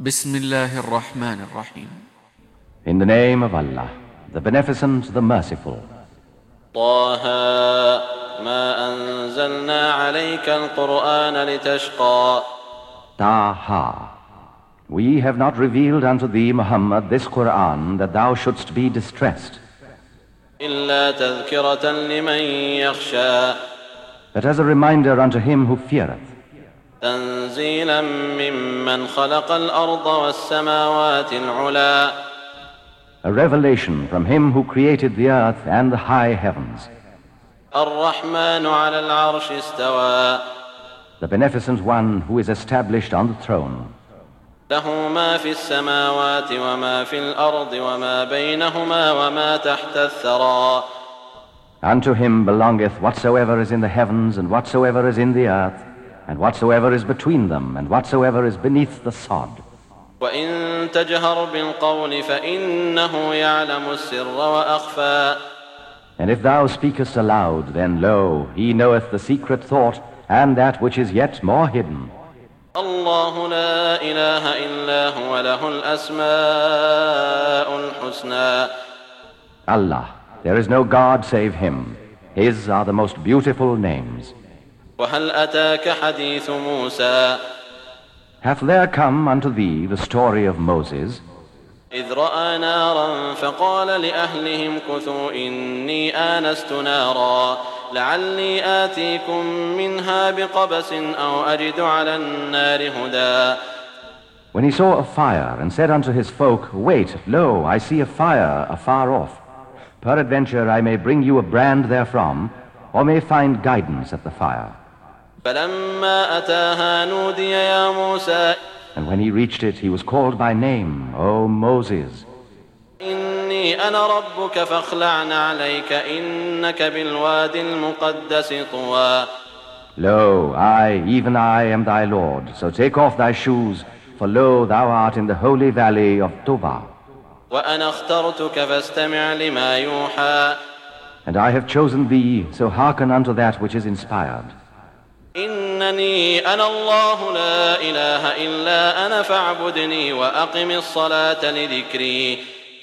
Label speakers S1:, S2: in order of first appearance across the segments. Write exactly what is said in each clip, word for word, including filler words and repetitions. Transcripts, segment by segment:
S1: بسم الله الرحمن الرحيم.
S2: In the name of Allah, the Beneficent, the Merciful.
S3: طه ما أنزلنا عليك القرآن لتشقى.
S2: Taha. We have not revealed unto thee, Muhammad, this Quran, that thou shouldst be distressed,
S3: إلا تذكرة لمن يخشى.
S2: but as a reminder unto him who feareth.
S3: تنزيلا ممن خلق الأرض والسماوات العلى.
S2: A revelation from him who created the earth and the high heavens.
S3: الرحمن على العرش استوى.
S2: The Beneficent One who is established on the throne.
S3: له ما في السماوات وما في الأرض وما بينهما وما تحت الثرى.
S2: Unto him belongeth whatsoever is in the heavens and whatsoever is in the earth, and whatsoever is between them and whatsoever is beneath the sod.
S3: وإن تجهر بالقول فإنه يعلم السر وأخفى.
S2: And if thou speakest aloud, then lo, he knoweth the secret thought and that which is yet more hidden.
S3: الله لا إله إلا هو له الأسماء الحسنى.
S2: Allah, there is no God save him. His are the most beautiful names.
S3: وهل أتاك حديث موسى.
S2: Hath there come unto thee the story of Moses,
S3: إذ رأى نارا فقال لأهلهم كثوا إني آنست نارا لعلي آتيكم منها بقبس أو أجد على النار هدى.
S2: when he saw a fire, and said unto his folk, Wait, lo, I see a fire afar off. Peradventure I may bring you a brand therefrom, or may find guidance at the fire.
S3: فلما أتاها نودي يا موسى.
S2: And when he reached it, he was called by name, O Moses.
S3: إني أنا ربك فاخلع عليك إنك بالوادي المقدس طوى.
S2: Lo, I, even I, am thy Lord. So take off thy shoes, for lo, thou art in the holy valley of Tuva.
S3: وأنا اخترتك فاستمع لما يوحى.
S2: And I have chosen thee, so hearken unto that which is inspired.
S3: إنني أنا الله لا إله إلا أنا فاعبدني وأقم الصلاة لذكري.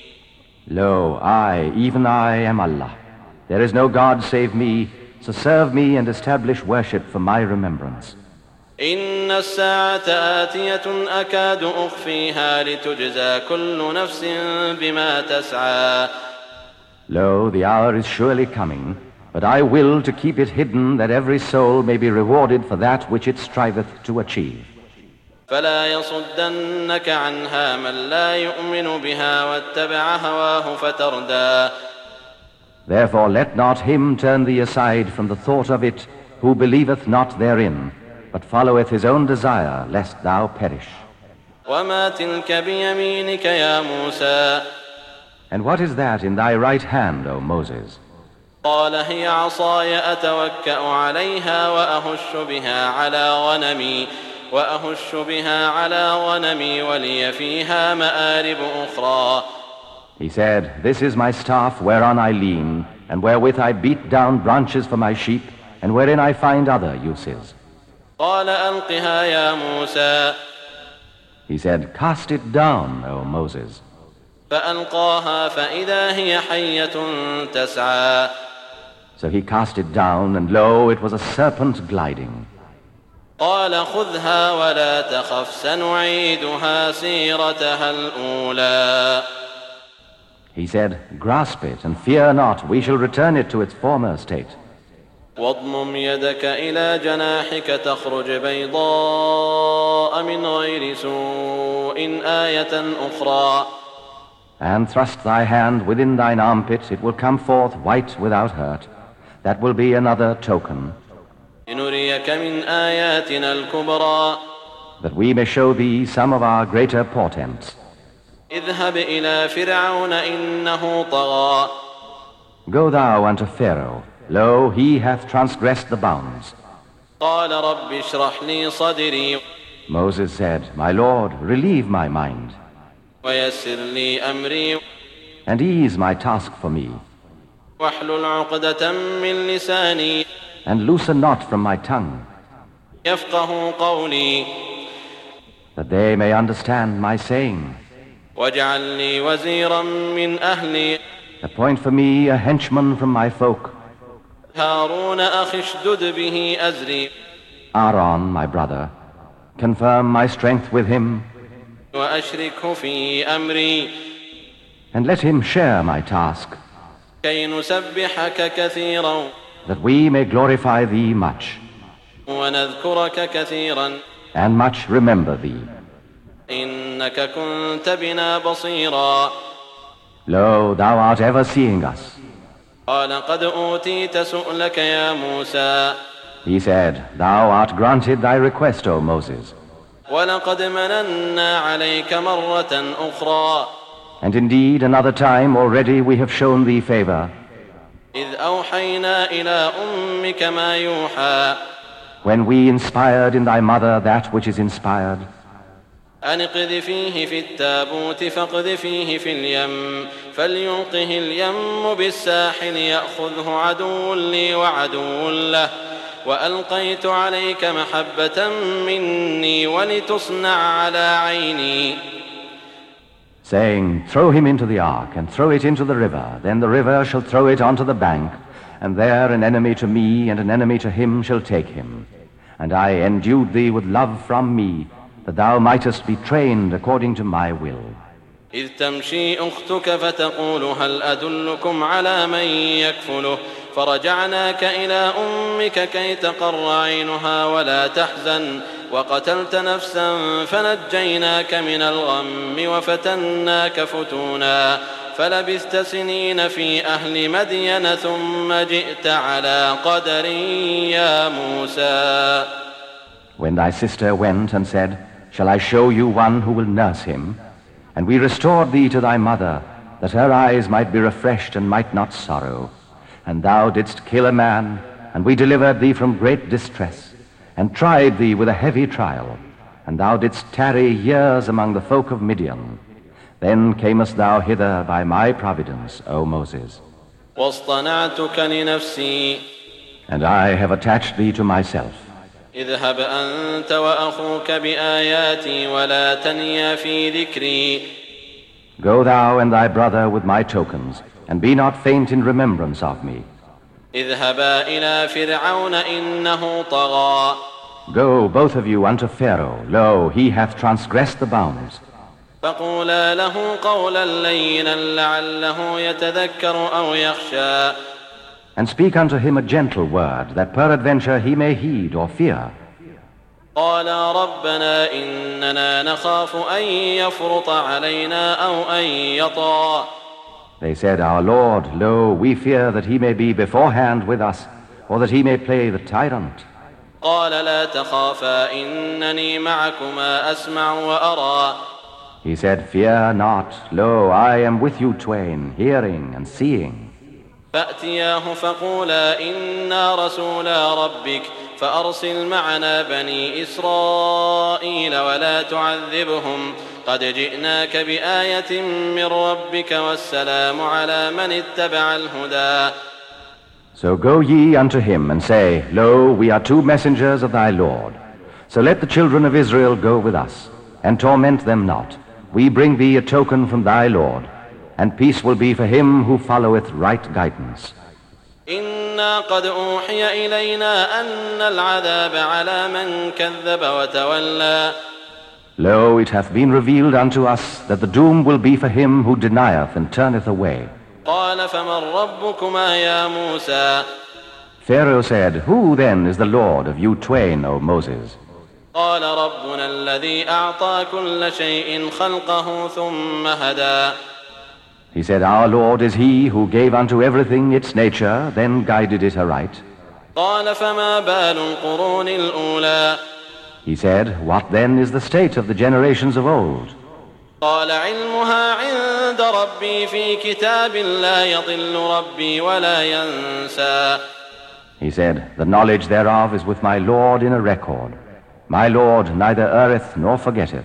S2: Lo, I, even I, am Allah. There is no God save me, so serve me and establish worship for my remembrance.
S3: إن الساعة آتية أكاد أخفيها لتجزى كل نفس بما تسعى.
S2: Lo, the hour is surely coming, but I will to keep it hidden, that every soul may be rewarded for that which it striveth to achieve.
S3: فلا يصدنك عنها من لا يؤمن بها واتبع هواه فتردى.
S2: Therefore let not him turn thee aside from the thought of it who believeth not therein, but followeth his own desire, lest thou perish.
S3: وما تلك بيمينك يا موسى.
S2: And what is that in thy right hand, O Moses?
S3: قال هي عصاي أتوكأ عليها وأهش بها على غنمي وأهش بها على غنمي ولي فيها مآرب أخرى.
S2: He said, This is my staff whereon I lean, and wherewith I beat down branches for my sheep, and wherein I find other uses.
S3: قال ألقها يا موسى.
S2: He said, Cast it down, O Moses.
S3: فألقاها فإذا هي حية تسعى.
S2: So he cast it down, and lo, it was a serpent gliding.
S3: قال خذها ولا تخف سنعيدها سيرتها الأولى.
S2: He said, Grasp it, and fear not, we shall return it to its former state.
S3: واضمم يدك إلى جناحك تخرج بيضاء من غير سوء آية أخرى.
S2: And thrust thy hand within thine armpit, it will come forth white without hurt. That will be another token,
S3: لنريك من آياتنا الكبرى.
S2: that we may show thee some of our greater portents.
S3: اذهب إلى فرعون إنه طغى.
S2: Go thou unto Pharaoh. Lo, he hath transgressed the bounds.
S3: قال رب اشرح لي صدري.
S2: Moses said, My Lord, relieve my mind,
S3: ويسر لي أمري.
S2: and ease my task for me,
S3: واحلل عقدة من لساني.
S2: and loosen not from my tongue,
S3: يفقه قولي.
S2: that they may understand my saying.
S3: واجعل لي وزيرا من أهلي.
S2: Appoint for me a henchman from my folk.
S3: هارون أخي اشدد به أزري.
S2: Aaron, my brother, confirm my strength with him.
S3: وأشركه في أمري.
S2: And let him share my task,
S3: كي نسبحك كثيرا.
S2: that we may glorify thee much,
S3: ونذكرك كثيرا.
S2: and much remember thee.
S3: إنك كنت بنا بصيرا.
S2: Lo, thou art ever seeing us.
S3: قال قد أوتيت سؤلك يا موسى.
S2: He said, Thou art granted thy request, O Moses.
S3: ولقد مننا عليك مرة أخرى.
S2: And indeed, another time already we have shown thee favor,
S3: إذ أوحينا إلى أمك ما يوحى.
S2: when we inspired in thy mother that which is inspired.
S3: أن اقذفيه في التابوت فاقذفيه في اليم فليلقه اليم بالساحل يأخذه عدو لي وعدو له وألقيت عليك محبة مني ولتصنع على عيني.
S2: Saying, Throw him into the ark, and throw it into the river. Then the river shall throw it onto the bank, and there an enemy to me and an enemy to him shall take him. And I endued thee with love from me, that thou mightest be trained according to my will.
S3: إذ تمشي أختك فتقول هل أدلكم على من يكفله فرجعناك إلى أمك كي تقر عينها ولا تحزن وقتلت نفسا فنجيناك من الغم وفتناك فتونا فلبثت سنين في أهل مدين ثم جئت على قدر يا موسى.
S2: When thy sister went and said, Shall I show you one who will nurse him? And we restored thee to thy mother, that her eyes might be refreshed and might not sorrow. And thou didst kill a man, and we delivered thee from great distress, and tried thee with a heavy trial. And thou didst tarry years among the folk of Midian. Then camest thou hither by my providence, O Moses.
S3: واصطنعتك لنفسي.
S2: And I have attached thee to myself.
S3: اذهب أنت وأخوك بآياتي ولا تنيا في ذكري.
S2: Go thou and thy brother with my tokens, and be not faint in remembrance of me.
S3: اذهبا إلى فرعون إنه طغى.
S2: Go, both of you, unto Pharaoh. Lo, he hath transgressed the bounds.
S3: فقولا له قولا لينا لعله يتذكر أو يخشى.
S2: And speak unto him a gentle word, that peradventure he may heed or fear.
S3: قالا ربنا إننا نخاف أن يفرط علينا أو أن يطغى.
S2: They said, Our Lord, lo, we fear that he may be beforehand with us, or that he may play the tyrant.
S3: قال لا تخافا إنني معكما أسمع وأرى.
S2: He said, Fear not, lo, I am with you twain, hearing and seeing.
S3: فأتياه فقولا إنا رسولا ربك فأرسل معنا بني إسرائيل ولا تعذبهم قد جئناك بآية من ربك والسلام على من اتبع الهدى.
S2: So go ye unto him and say, Lo, we are two messengers of thy Lord. So let the children of Israel go with us, and torment them not. We bring thee a token from thy Lord, and peace will be for him who followeth right guidance.
S3: إنا قد أوحي إلينا أن العذاب على من كذب وتولى.
S2: Lo, it hath been revealed unto us that the doom will be for him who denieth and turneth away.
S3: قال فمن ربكما يا موسى.
S2: Pharaoh said, Who then is the Lord of you twain, O Moses?
S3: قال ربنا الذي أعطى كل شيء خلقه ثم هدى.
S2: He said, Our Lord is he who gave unto everything its nature, then guided it aright.
S3: قال فما بال القرون الأولى.
S2: He said, What then is the state of the generations of old?
S3: قال علمها عند ربي في كتاب لا يضل ربي ولا ينسى.
S2: He said, The knowledge thereof is with my Lord in a record. My Lord neither erreth nor forgetteth.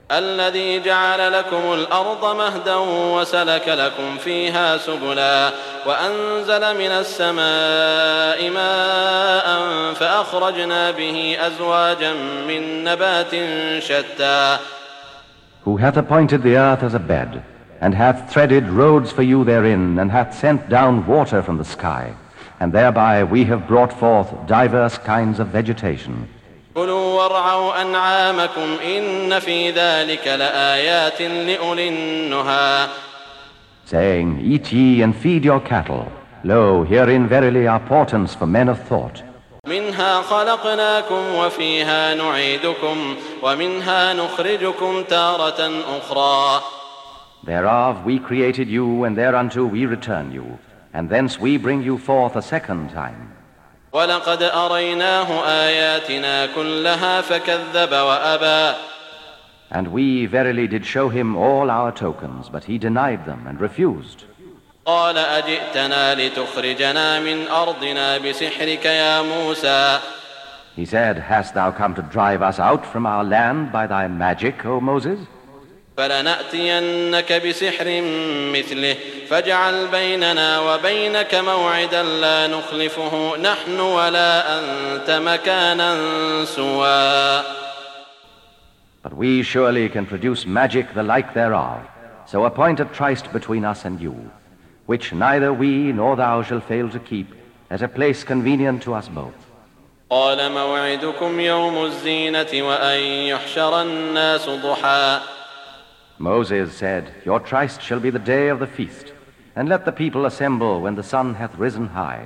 S3: الذي جعل لكم الأرض مهدا وسلك لكم فيها سبلا وأنزل من السماء ماء فأخرجنا به أزواجا من نبات شتى.
S2: Who hath appointed the earth as a bed, and hath threaded roads for you therein, and hath sent down water from the sky, and thereby we have brought forth diverse kinds of vegetation.
S3: كلوا وارعوا أنعامكم إن في ذلك لآيات لأولي النهى.
S2: Saying, eat ye and feed your cattle. Lo, herein verily are portents for men of thought.
S3: منها خلقناكم وفيها نعيدكم ومنها نخرجكم تارة أخرى.
S2: Thereof we created you, and thereunto we return you, and thence we bring you forth a second time.
S3: ولقد أريناه آياتنا كلها فكذب وأبى.
S2: And we verily did show him all our tokens, but he denied them and refused.
S3: قال أجئتنا لتخرجنا من أرضنا بسحرك يا موسى.
S2: He said, hast thou come to drive us out from our land by thy magic, O Moses?
S3: فلنأتينك بسحر مثله فاجعل بيننا وبينك موعدا لا نخلفه نحن ولا أنت مكانا سوى.
S2: But we surely can produce magic the like thereof, so appoint a tryst between us and you, which neither we nor thou shall fail to keep, at a place convenient to us both.
S3: قال موعدكم يوم الزينة وأن يحشر الناس ضحى.
S2: Moses said, your tryst shall be the day of the feast, and let the people assemble when the sun hath risen high.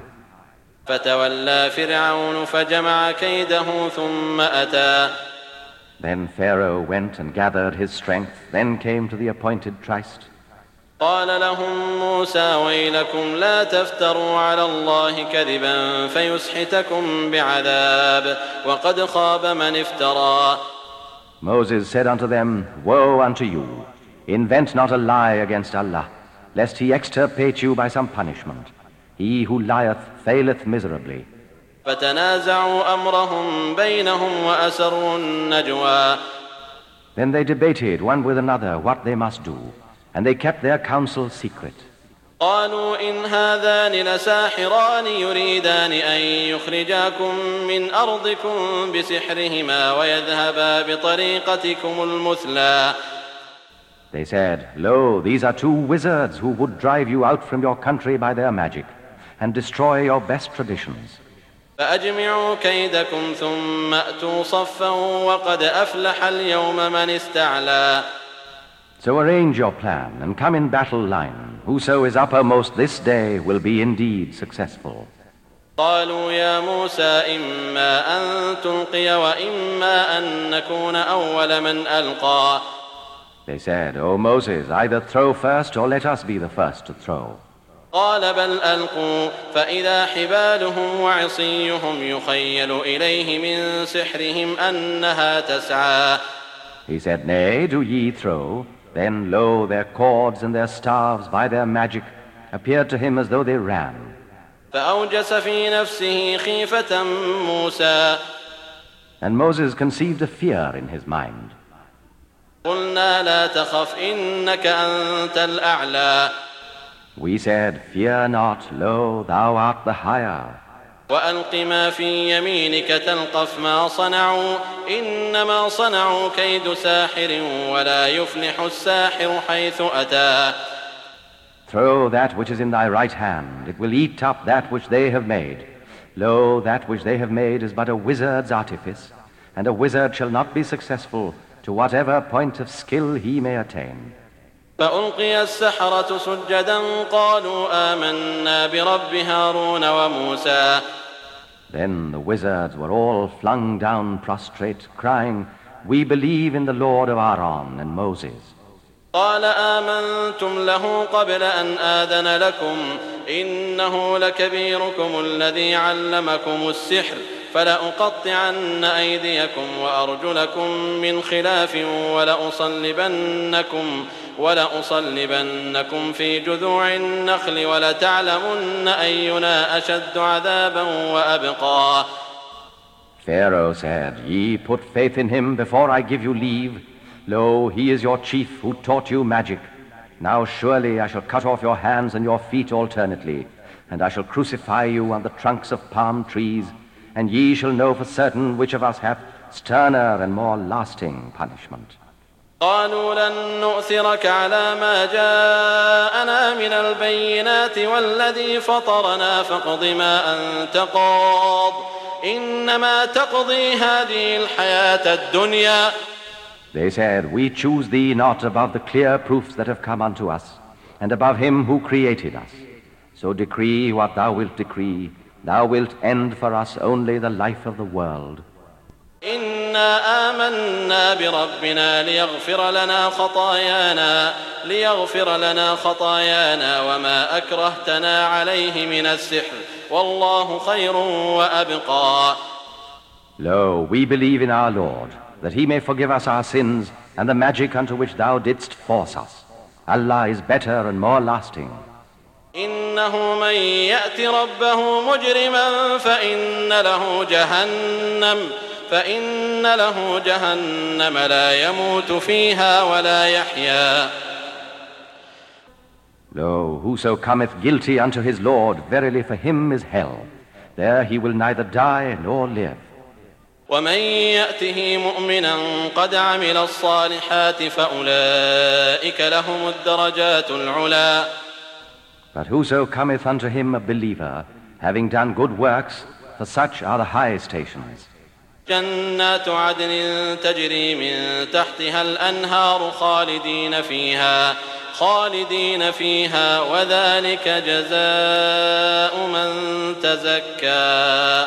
S3: فتولى فرعون فجمع كيده ثم أتى.
S2: Then Pharaoh went and gathered his strength, then came to the appointed tryst.
S3: قال لهم موسى ويلكم لا تفتروا على الله كذبا فيسحتكم بعذاب وقد خاب من افترى.
S2: Moses said unto them, woe unto you! Invent not a lie against Allah, lest he extirpate you by some punishment. He who lieth faileth miserably.
S3: فتنازعوا أمرهم بينهم وأسروا النجوى.
S2: Then they debated one with another what they must do, and they kept their counsel secret.
S3: قالوا إن هذان لساحران يريدان أن يخرجاكم من أرضكم بسحرهما ويذهبا بطريقتكم المثلى.
S2: They said, lo, these are two wizards who would drive you out from your country by their magic, and destroy your best traditions.
S3: فأجمعوا كيدكم ثم أتوا صفا وقد أفلح اليوم من استعلى.
S2: So arrange your plan and come in battle line. Whoso is uppermost this day will be indeed successful.
S3: قالوا يا موسى إما أن تلقي وإما أن نكون أول من ألقى.
S2: They said, O Moses, either throw first or let us be the first to throw.
S3: قال بل ألقوا فإذا حبالهم وعصيهم يخيل إليه من سحرهم أنها تسعى.
S2: He said, nay, do ye throw. Then, lo, their cords and their staves by their magic appeared to him as though they ran.
S3: فأوجس في نفسه خيفة موسى.
S2: And Moses conceived a fear in his mind.
S3: قلنا لا تخف إنك أنت الأعلى.
S2: We said, fear not, lo, thou art the higher.
S3: وألق ما في يمينك تلقف ما صنعوا إنما صنعوا كيد ساحر ولا يفلح الساحر حيث أتى.
S2: Throw that which is in thy right hand, it will eat up that which they have made. Lo, that which they have made is but a wizard's artifice, and a wizard shall not be successful to whatever point of skill he may attain.
S3: فألقي السحرة سجدا قالوا آمنا برب هارون وموسى.
S2: Then the wizards were all flung down prostrate, crying, we believe in the Lord of Aaron and Moses.
S3: قال آمنتم له قبل أن آذن لكم إنه لكبيركم الذي علمكم السحر فلأقطعن أيديكم وأرجلكم من خلاف ولأصلبنكم ولأصلبنكم في جذوع النخل ولتعلمن أينا أشد عذابا وأبقى.
S2: Pharaoh said, ye put faith in him before I give you leave. Lo, he is your chief who taught you magic. Now surely I shall cut off your hands and your feet alternately, and I shall crucify you on the trunks of palm trees, and ye shall know for certain which of us hath sterner and more lasting punishment.
S3: قالوا لن نؤثرك على ما جاءنا من البينات والذي فطرنا فاقض ما أنت قاض إنما تقضي هذه الحياة الدنيا.
S2: They said, we choose thee not above the clear proofs that have come unto us, and above him who created us. So decree what thou wilt decree. Thou wilt end for us only the life of the world.
S3: إنا آمنا بربنا ليغفر لنا خطايانا ليغفر لنا خطايانا وما أكرهتنا عليه من السحر والله خير وأبقى.
S2: Lo, we believe in our Lord, that he may forgive us our sins and the magic unto which thou didst force us. Allah is better and more lasting.
S3: إنه من يأت ربه مجرما فإن له جهنم فإن له جهنم لا يموت فيها ولا يحيا.
S2: Lo, whoso cometh guilty unto his Lord, verily for him is hell. There he will neither die nor live.
S3: ومن يأته مؤمنا قد عمل الصالحات فأولئك لهم الدرجات العلا.
S2: But whoso cometh unto him a believer, having done good works, for such are the high stations.
S3: جنات عدن تجري من تحتها الأنهار خالدين فيها خالدين فيها وذلك جزاء من تزكى.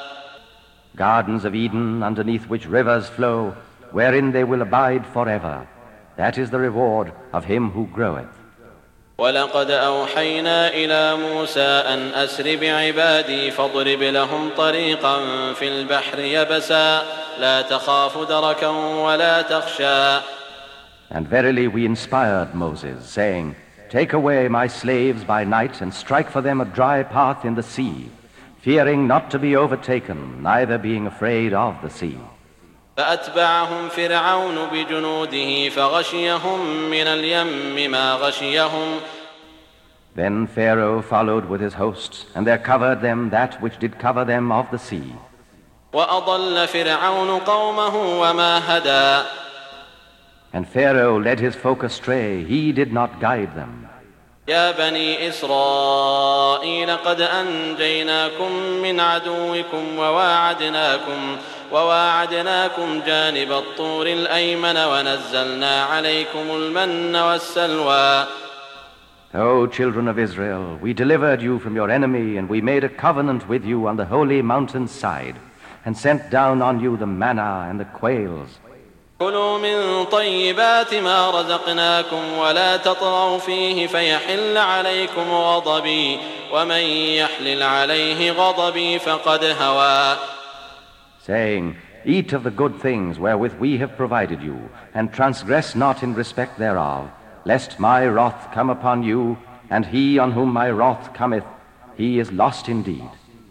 S2: Gardens of Eden, underneath which rivers flow, wherein they will abide forever. That is the reward of him who groweth.
S3: ولقد أوحينا إلى موسى أن أسر بعبادي فاضرب لهم طريقا في البحر يبسا لا تخاف دركا ولا تخشى.
S2: And verily we inspired Moses, saying, Take away my slaves by night and strike for them a dry path in the sea, fearing not to be overtaken, neither being afraid of the sea.
S3: فأتبعهم فرعون بجنوده فغشيهم من اليم ما غشيهم.
S2: Then Pharaoh followed with his hosts, and there covered them that which did cover them of the sea.
S3: وأضل فرعون قومه وما هدى.
S2: And Pharaoh led his folk astray, he did not guide them.
S3: يا بني إسرائيل قد أنجيناكم من عدوكم وواعدناكم وواعدناكم جانب الطور الأيمن ونزلنا عليكم المن والسلوى.
S2: O children of Israel, we delivered you from your enemy, and we made a covenant with you on the holy mountain side, and sent down on you the manna and the quails.
S3: كلوا من طيبات ما رزقناكم ولا تطغوا فيه فيحل عليكم غضبي ومن يحلل عليه غضبي فقد هوى.
S2: Saying, Eat of the good things wherewith we have provided you, and transgress not in respect thereof, lest my wrath come upon you, and he on whom my wrath cometh, he is lost indeed.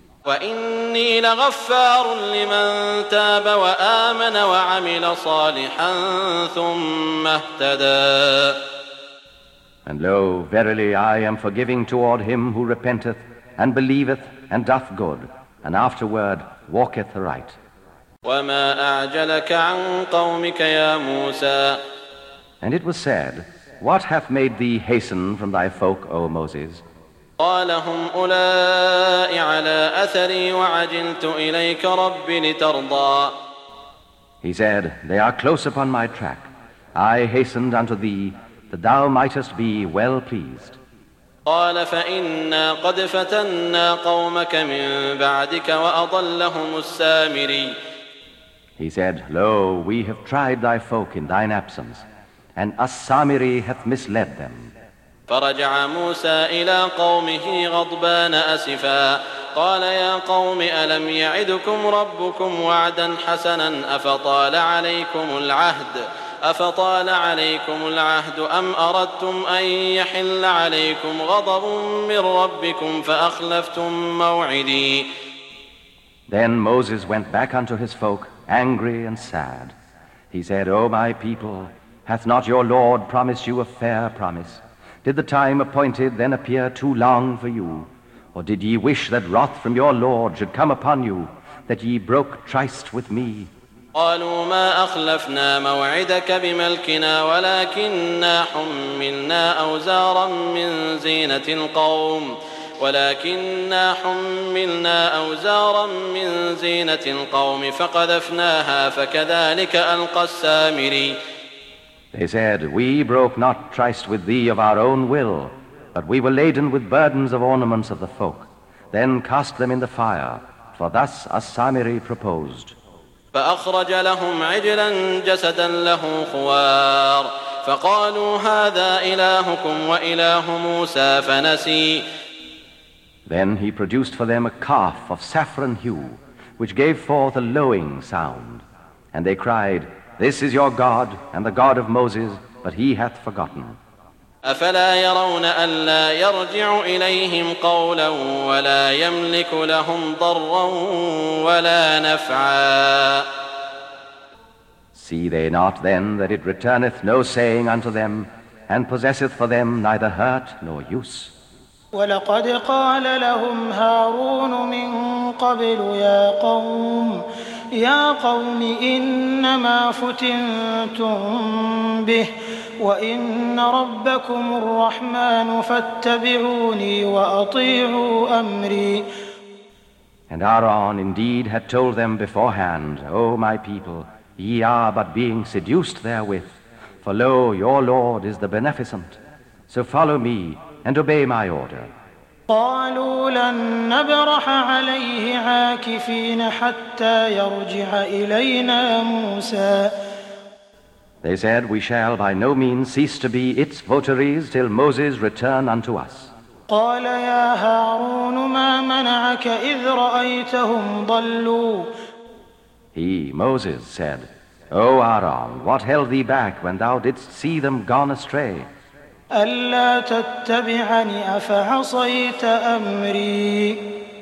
S3: وإني لغفار لمن تاب وآمن وعمل صالحا ثم اهتدى.
S2: And lo, verily I am forgiving toward him who repenteth, and believeth, and doth good, and afterward walketh aright.
S3: وما أعجلك عن قومك يا موسى.
S2: And it was said, What hath made thee hasten from thy folk, O Moses?
S3: قال هم أولئك على أثري وعجلت إليك رب لترضى.
S2: He said, They are close upon my track. I hastened unto thee, that thou mightest be well pleased.
S3: قال فإنا قد فتنا قومك من بعدك وأضلهم السامري.
S2: He said, Lo, we have tried thy folk in thine absence, and As-Samiri hath misled them.
S3: فرجع موسى إلى قومه غضبان أسفا قال يا قوم ألم يعدكم ربكم وعدا حسنا أفطال عليكم العهد أفطال عليكم العهد أم أردتم أن يحل عليكم غضب من ربكم فأخلفتم موعدي.
S2: Then Moses went back unto his folk, angry and sad. He said, O my people, hath not your Lord promised you a fair promise? Did the time appointed then appear too long for you? Or did ye wish that wrath from your Lord should come upon you, that ye broke tryst with me?
S3: قالوا ما أخلفنا موعدك بملكنا ولكننا حملنا أوزارا من زينة القوم ولكننا حملنا أوزارا من زينة القوم فقذفناها فكذلك ألقى السامري.
S2: They said, we broke not tryst with thee of our own will, but we were laden with burdens of ornaments of the folk, then cast them in the fire, for thus As-Samiri proposed.
S3: فأخرج لهم عجلا جسدا له خوار فقالوا هذا إلهكم وإله موسى فنسي.
S2: Then he produced for them a calf of saffron hue, which gave forth a lowing sound. And they cried, this is your God and the God of Moses, but he hath forgotten.
S3: أفلا يرون ألا يرجع إليهم قولا ولا يملك لهم ضرا ولا نفعا.
S2: See they not then that it returneth no saying unto them, and possesseth for them neither hurt nor use?
S4: ولقد قال لهم هارون من قبل يا قوم يا قوم إنما فتنتم به وإن ربكم الرحمن فاتبعوني وأطيعوا أمري.
S2: And Aaron indeed had told them beforehand, O my people, ye are but being seduced therewith, for lo, your Lord is the beneficent. So follow me and obey my order.
S4: قالوا لن نبرح عليه عاكفين حتى يرجع إلينا موسى.
S2: They said, we shall by no means cease to be its votaries till Moses return unto us.
S4: قال يا هارون ما منعك إذ رأيتهم ضلوا.
S2: He, Moses, said, O Aaron, what held thee back when thou didst see them gone astray?
S4: ألا تتبعني أفعصيت أمري.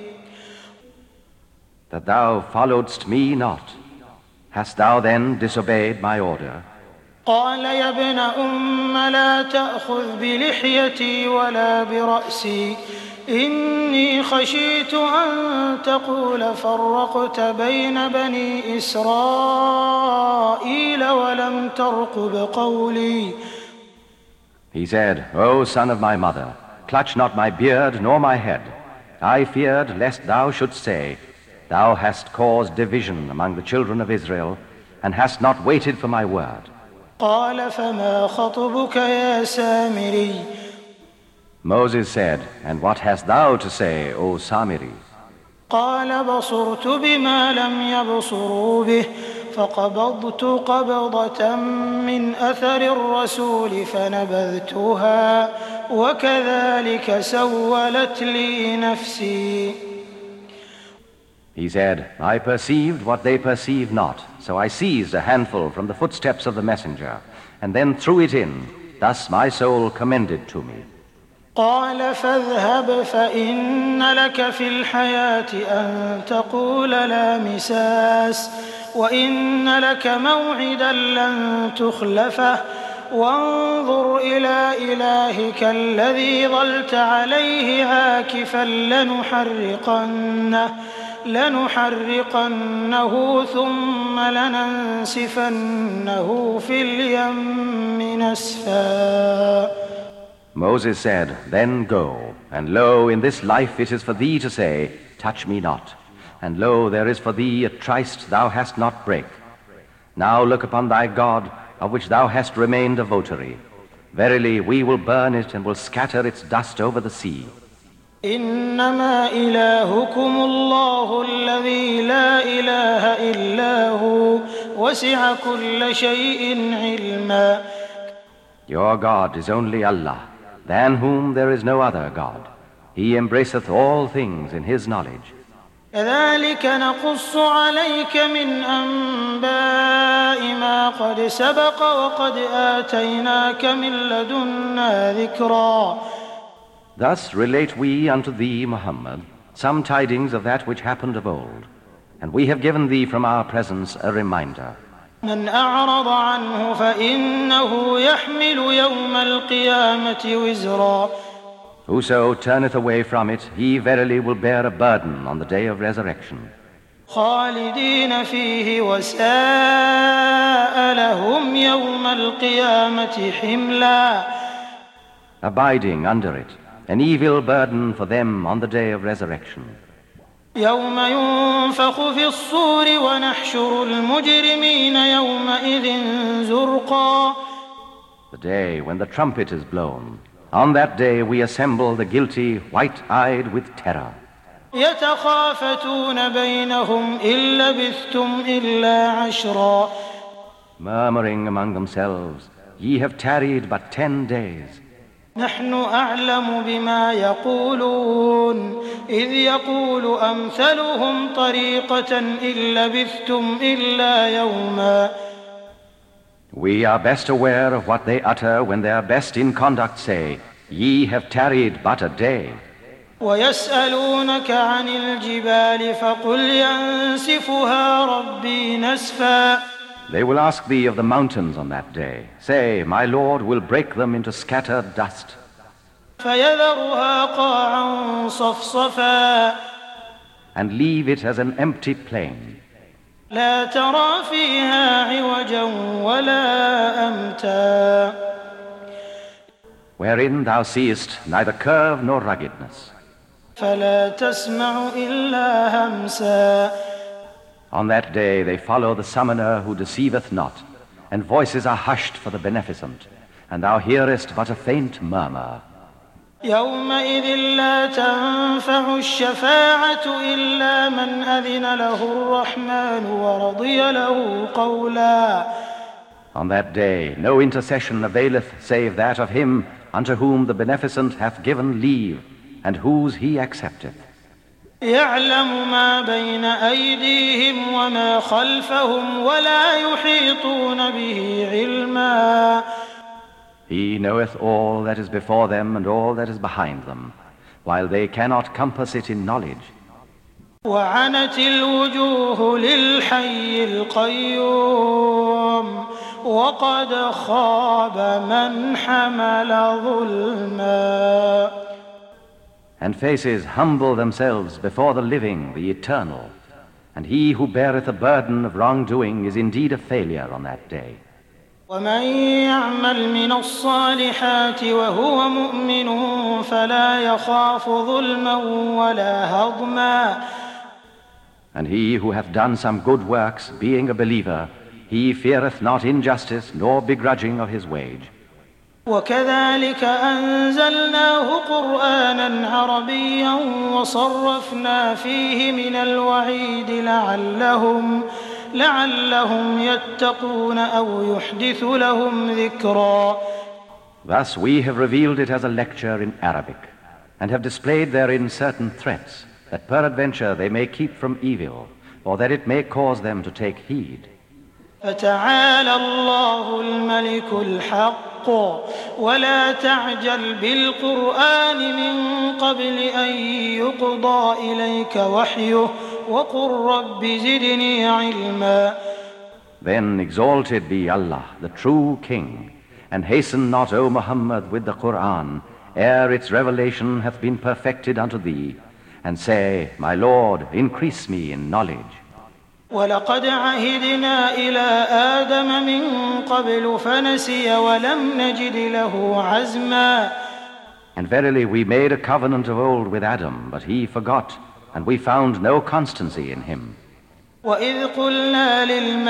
S2: That thou followedst me not. Hast thou then disobeyed my order?
S4: قال يا ابن أم لا تأخذ بلحيتي ولا برأسي إني خشيت أن تقول فرقت بين بني إسرائيل ولم ترقب قولي.
S2: He said, O son of my mother, clutch not my beard nor my head. I feared lest thou shouldst say, thou hast caused division among the children of Israel, and hast not waited for my word.
S4: قال فما خطبك يا سامري.
S2: Moses said, and what hast thou to say, O Samiri?
S4: قال بصرت بما لم يبصروا به فقبضت قبضة من أثر الرسول فنبذتها وكذلك سولت لي نفسي.
S2: He said, I perceived what they perceive not, so I seized a handful from the footsteps of the messenger, and then threw it in. Thus my soul commended to me.
S4: قال فاذهب فإن لك في الحياة أن تقول لا مساس وإن لك موعدا لن تخلفه وانظر إلى إلهك الذي ظلت عليه عاكفا لنحرقنه لنحرقنه ثم لننسفنه في اليم نسفا.
S2: Moses said, then go, and lo, in this life it is for thee to say, touch me not. And lo, there is for thee a tryst thou hast not break. Now look upon thy God, of which thou hast remained a votary. Verily, we will burn it and will scatter its dust over the sea.
S4: إنما إلهكم الله الذي لا إله إلا هو وسع كل شيء علما.
S2: Your God is only Allah, than whom there is no other God. He embraceth all things in his knowledge.
S4: كذلك نقص عليك من أنباء ما قد سبق وقد آتيناك من لدنا ذكرا.
S2: Thus relate we unto thee, Muhammad, some tidings of that which happened of old, and we have given thee from our presence a reminder.
S4: من أعرض عنه فإنه يحمل يوم القيامة وزرا.
S2: Whoso turneth away from it, he verily will bear a burden on the day of resurrection.
S4: خالدين فيه وساء لهم يوم القيامة حملا.
S2: Abiding under it, an evil burden for them on the day of resurrection.
S4: يوم ينفخ في الصور ونحشر المجرمين يومئذ زرقا.
S2: The day when the trumpet is blown, on that day we assemble the guilty white-eyed with terror.
S4: يتخافتون بينهم إن لبثتم إلا عشرا.
S2: Murmuring among themselves, ye have tarried but ten days.
S4: نحن أعلم بما يقولون إذ يقول أمثلهم طريقة إن لبثتم إلا يوما.
S2: We are best aware of what they utter when their best in conduct say, ye have tarried but a day.
S4: ويسألونك عن الجبال فقل ينسفها ربي نسفا.
S2: They will ask thee of the mountains on that day. Say, my Lord will break them into scattered dust.
S4: فيذرها قاعا صفصفا.
S2: And leave it as an empty plain.
S4: لا ترى فيها عوجا ولا أمتا.
S2: Wherein thou seest neither curve nor ruggedness.
S4: فلا تسمع إلا همسا.
S2: On that day they follow the summoner who deceiveth not, and voices are hushed for the beneficent, and thou hearest but a faint murmur.
S4: يومئذ لا تنفع الشفاعة إلا من أذن له الرحمن ورضي له قولا.
S2: On that day no intercession availeth save that of him unto whom the beneficent hath given leave, and whose he accepteth.
S4: يعلم ما بين أيديهم وما خلفهم ولا يحيطون به علما.
S2: He knoweth all that is before them and all that is behind them, while they cannot compass it in knowledge.
S4: وعنت الوجوه للحي القيوم وقد خاب من حمل ظلما.
S2: And faces humble themselves before the living, the eternal, and he who beareth a burden of wrongdoing is indeed a failure on that day.
S4: ومن يعمل من الصالحات وهو مؤمن فلا يخاف ظلما ولا هضما.
S2: And he who hath done some good works, being a believer, he feareth not injustice nor begrudging of his wage.
S4: وكذلك أنزلناه قرآنا عربيا وصرفنا فيه من الوعيد لعلهم لعلهم يتقون أو يحدث لهم ذكرا.
S2: Thus we have revealed it as a lecture in Arabic, and have displayed therein certain threats, that peradventure they may keep from evil, or that it may cause them to take heed.
S4: فتعالى الله الملك الحق ولا تعجل بالقرآن من قبل أن يقضى إليك وحيه وقل رب زدني علما.
S2: Then exalted be Allah, the true King, and hasten not, O Muhammad, with the Qur'an, ere its revelation hath been perfected unto thee, and say, my Lord, increase me in knowledge.
S4: ولقد عهدنا إلى آدم من قبل فنسي ولم نجد له عزما.
S2: And verily we made a covenant of old with Adam, but he forgot, and we found no constancy in him.
S4: وإذ قلنا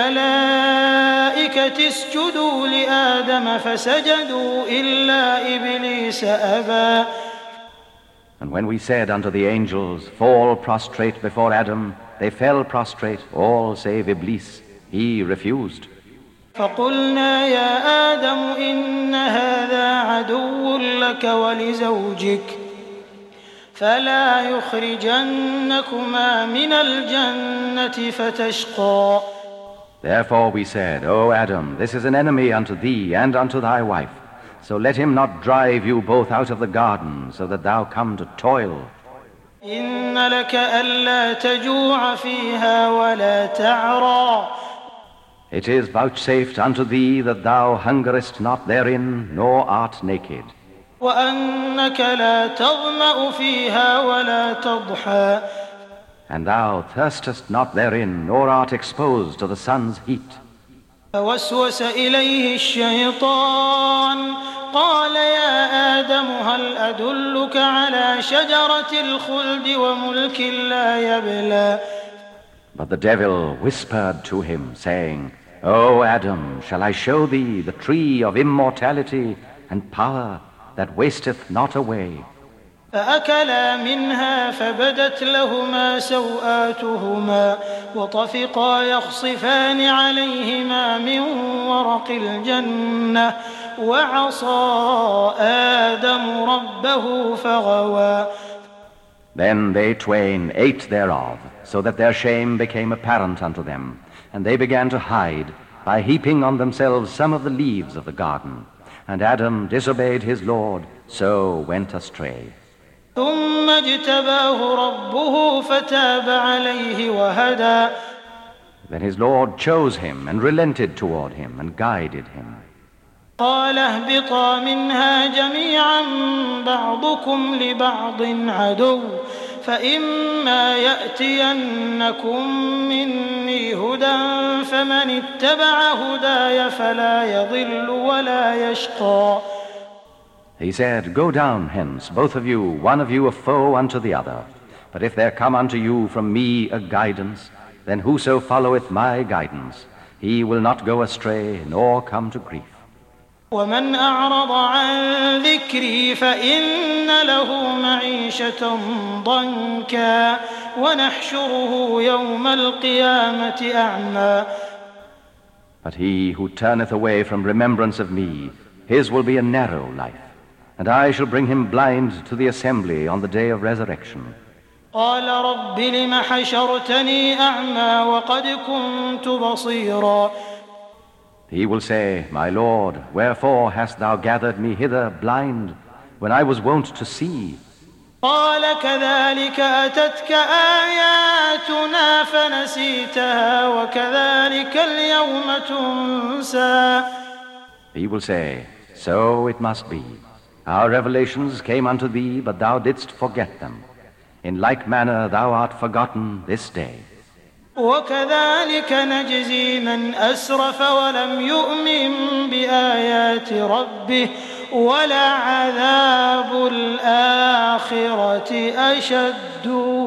S4: للملائكة اسجدوا لآدم فسجدوا إلا إبليس أبى.
S2: And when we said unto the angels, fall prostrate before Adam, they fell prostrate, all save Iblis. He refused.
S4: فقلنا يا آدم إن هذا عدو لك ولزوجك فلا يخرجنكما من الجنة فتشقى.
S2: Therefore we said, O Adam, this is an enemy unto thee and unto thy wife. So let him not drive you both out of the garden, so that thou come to toil.
S4: إن لك ألا تجوع فيها ولا تعرى.
S2: It is vouchsafed unto thee that thou hungerest not therein, nor art naked.
S4: وأنك لا تظمأ فيها ولا تضحى.
S2: And thou thirstest not therein, nor art exposed to the sun's heat.
S4: فوسوس إليه الشيطان قال يا آدم هل أدلك على شجرة الخلد وملك لا يبلى.
S2: But the devil whispered to him, saying, O Adam, shall I show thee the tree of immortality and power that wasteth not away?
S4: فأكلا منها فبدت لهما سوآتهما وطفقا يخصفان عليهما من ورق الجنة وعصى آدم ربه فغوى.
S2: Then they twain ate thereof, so that their shame became apparent unto them, and they began to hide by heaping on themselves some of the leaves of the garden. And Adam disobeyed his Lord, so went astray.
S4: ثم اجتباه ربه فتاب عليه وهدى.
S2: Then his Lord chose him and relented toward him and guided him.
S4: قال اهبطا منها جميعا بعضكم لبعض عدو فإما يأتينكم مني هدى فمن اتبع هداي فلا يضل ولا يشقى.
S2: He said, Go down hence, both of you, one of you a foe unto the other. But if there come unto you from me a guidance, then whoso followeth my guidance, he will not go astray nor come to grief.
S4: ومن أعرض عن ذكري فإن له معيشة ضنكا ونحشره يوم القيامة أعمى.
S2: But he who turneth away from remembrance of me, his will be a narrow life, and I shall bring him blind to the assembly on the day of resurrection.
S4: قال رب لم حشرتني أعمى وقد كنت بصيرا.
S2: He will say, My Lord, wherefore hast thou gathered me hither blind, when I was wont to see?
S4: قال كذلك أتتك آياتنا فنسيتها وكذلك اليوم تنسى.
S2: He will say, So it must be. Our revelations came unto thee, but thou didst forget them. In like manner thou art forgotten this day.
S4: وكذلك نجزي من أسرف ولم يؤمن بآيات ربه ولعذاب الآخرة أشد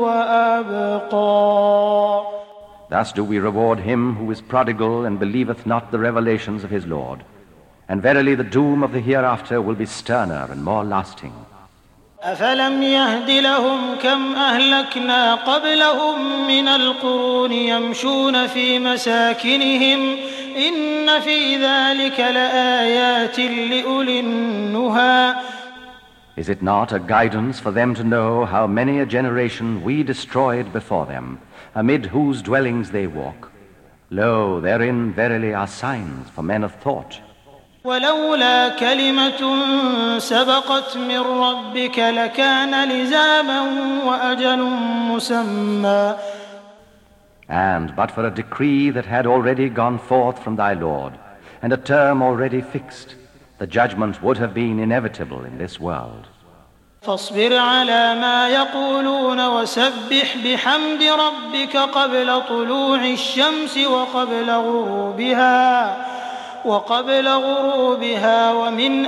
S4: وأبقى.
S2: Thus do we reward him who is prodigal and believeth not the revelations of his Lord. And verily the doom of the hereafter will be sterner and more lasting.
S4: أفلم يهد لهم كم أهلكنا قبلهم من القرون يمشون في مساكنهم إن في ذلك لآيات لأولي النهى.
S2: Is it not a guidance for them to know how many a generation we destroyed before them, amid whose dwellings they walk? Lo, therein verily are signs for men of thought.
S4: ولولا كلمة سبقت من ربك لكان لزاما وأجل مسمى.
S2: And but for a decree that had already gone forth from thy Lord, and a term already fixed, the judgment would have been inevitable in this world.
S4: فاصبر على ما يقولون وسبح بحمد ربك قبل طلوع الشمس وقبل غروبها وقبل غروبها ومن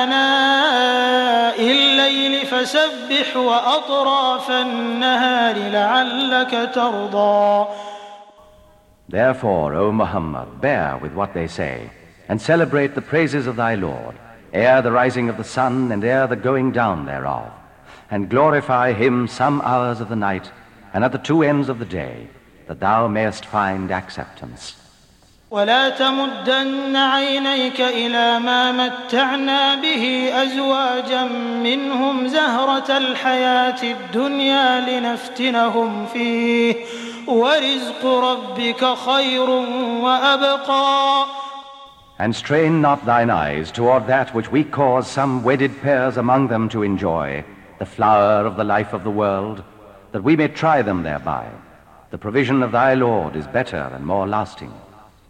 S4: آناء الليل فسبح وأطراف النهار لعلك ترضى.
S2: Therefore, O Muhammad, bear with what they say, and celebrate the praises of thy Lord, ere the rising of the sun and ere the going down thereof, and glorify him some hours of the night and at the two ends of the day, that thou mayest find acceptance.
S4: ولا تمدن عينيك إلى ما متعنا به أزواجا منهم زهرة الحياة الدنيا لنفتنهم فيه ورزق ربك خير وأبقى.
S2: And strain not thine eyes toward that which we cause some wedded pairs among them to enjoy, the flower of the life of the world, that we may try them thereby. The provision of thy Lord is better and more lasting.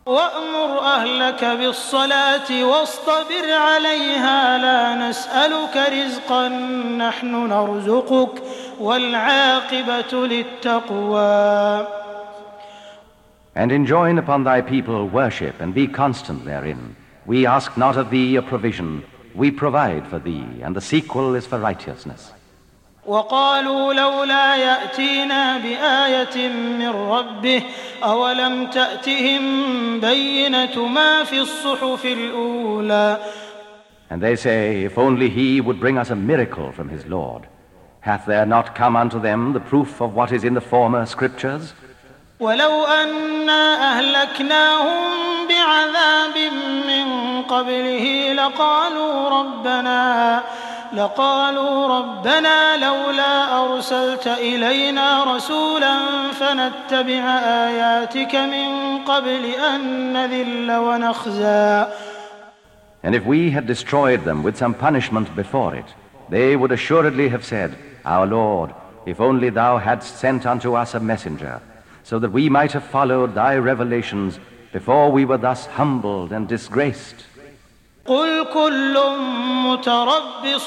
S4: وأمر أهلك بالصلاة واصطبر عليها لا نسألك رزقا نحن نرزقك والعاقبة للتقوى.
S2: And enjoin upon thy people worship and be constant therein. We ask not of thee a provision, we provide for thee, and the sequel is for righteousness.
S4: وقالوا لولا يأتينا بآية من ربه أولم تأتهم بينة ما في الصحف الأولى.
S2: And they say, if only he would bring us a miracle from his Lord. Hath there not come unto them the proof of what is in the former scriptures?
S4: ولو أنا أهلكناهم بعذاب من قبله لقالوا ربنا لقالوا ربنا لولا أرسلت إلينا رسولا فنتبع آياتك من قبل أن نذل ونخزى.
S2: And if we had destroyed them with some punishment before it, they would assuredly have said, Our Lord, if only thou hadst sent unto us a messenger, so that we might have followed thy revelations before we were thus humbled and disgraced.
S4: قل كل متربص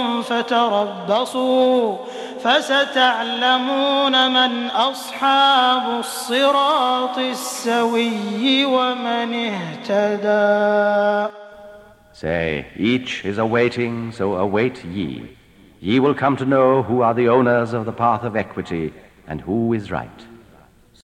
S4: فتربصوا فستعلمون من أصحاب الصراط السوي ومن اهتدى.
S2: Say, each is awaiting, so await ye. Ye will come to know who are the owners of the path of equity and who is right.